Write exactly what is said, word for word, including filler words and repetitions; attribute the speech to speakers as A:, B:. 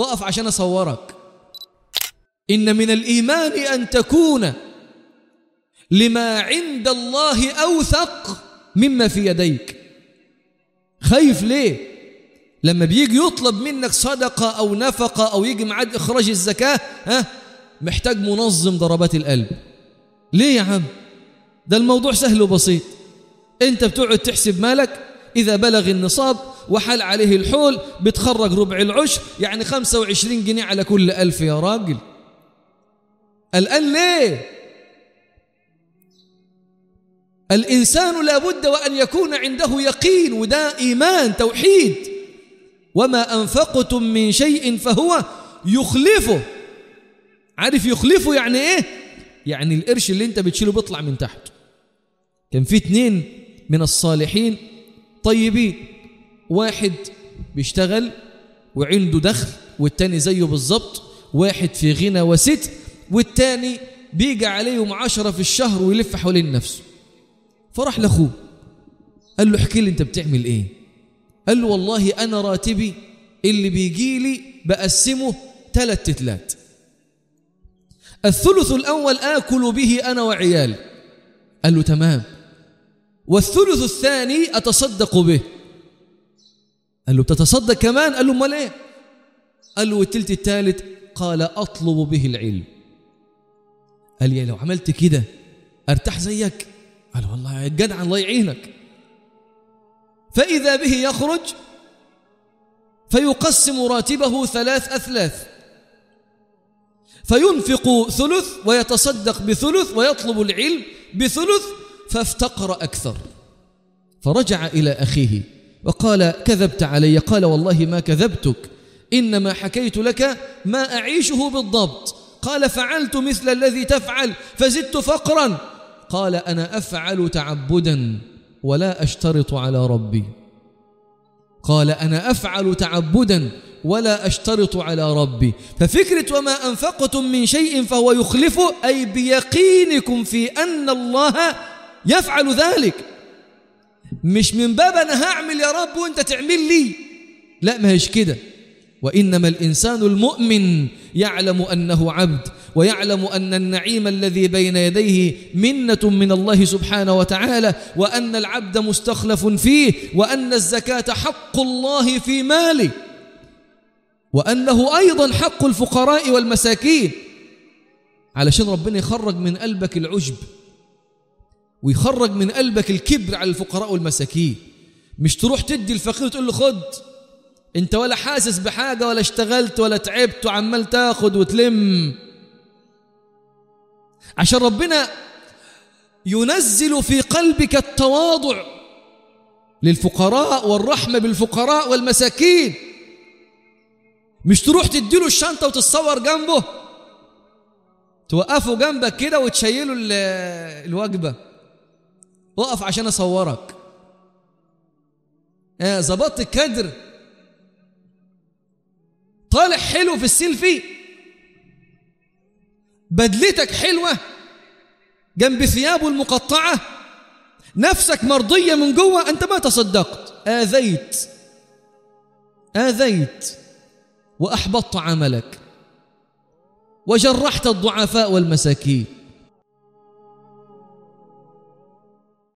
A: وقف عشان أصورك. إن من الإيمان أن تكون لما عند الله أوثق مما في يديك. خايف ليه؟ لما بيجي يطلب منك صدقة أو نفقة أو يجي معاد إخراج الزكاة، ها محتاج منظم ضربات القلب. ليه يا عم؟ ده الموضوع سهل وبسيط. أنت بتقعد تحسب مالك، إذا بلغ النصاب وحل عليه الحول بتخرج ربع العشر، يعني خمسة وعشرين جنيه على كل ألف. يا راجل الآن ليه؟ الإنسان لابد وأن يكون عنده يقين، وده إيمان توحيد. وما أنفقتم من شيء فهو يخلفه. عارف يخلفه يعني إيه؟ يعني القرش اللي أنت بتشيله بيطلع من تحت. كان في اتنين من الصالحين طيبين، واحد بيشتغل وعنده دخل والتاني زيه بالظبط، واحد في غنى وستر والتاني بيجي عليه معاشرة في الشهر ويلف حوالين نفسه. فرح لأخوه قال له احكي لي انت بتعمل ايه؟ قال له والله انا راتبي اللي بيجي لي بقسمه ثلاث تتلات، الثلث الاول اكل به انا وعيالي. قال له تمام. والثلث الثاني اتصدق به. قال له بتتصدق كمان؟ قال له امال ايه؟ قال له والثلث الثالث قال اطلب به العلم. قال يا لو عملت كده ارتاح زيك. قال والله الجدع الله يعينك. فإذا به يخرج فيقسم راتبه ثلاث أثلاث، فينفق ثلث ويتصدق بثلث ويطلب العلم بثلث، فافتقر أكثر. فرجع إلى أخيه وقال كذبت علي. قال والله ما كذبتك، إنما حكيت لك ما أعيشه بالضبط. قال فعلت مثل الذي تفعل فزدت فقرا. قال أنا أفعل تعبدا ولا أشترط على ربي. قال أنا أفعل تعبدا ولا أشترط على ربي. ففكرة وما أنفقتم من شيء فهو يخلفه، أي بيقينكم في أن الله يفعل ذلك، مش من باب أنا هعمل يا رب وأنت تعمل لي. لا، ما هيش كده. وإنما الإنسان المؤمن يعلم أنه عبد، ويعلم أن النعيم الذي بين يديه منة من الله سبحانه وتعالى، وأن العبد مستخلف فيه، وأن الزكاة حق الله في ماله، وأنه أيضا حق الفقراء والمساكين. علشان ربنا يخرج من قلبك العجب ويخرج من قلبك الكبر على الفقراء والمساكين. مش تروح تدي الفقير وتقول له خد، انت ولا حاسس بحاجة ولا اشتغلت ولا تعبت وعمال تاخد وتلم. عشان ربنا ينزل في قلبك التواضع للفقراء والرحمة بالفقراء والمساكين. مش تروح تديله الشنطة وتتصور جنبه، توقفه جنبك كده وتشيله الوجبة. وقف عشان أصورك. اه زبطت الكدر، طالع حلو في السيلفي، بدلتك حلوة جنب ثيابه المقطعة، نفسك مرضية من جوه، أنت ما تصدقت، آذيت آذيت وأحبطت عملك وجرحت الضعفاء والمساكين.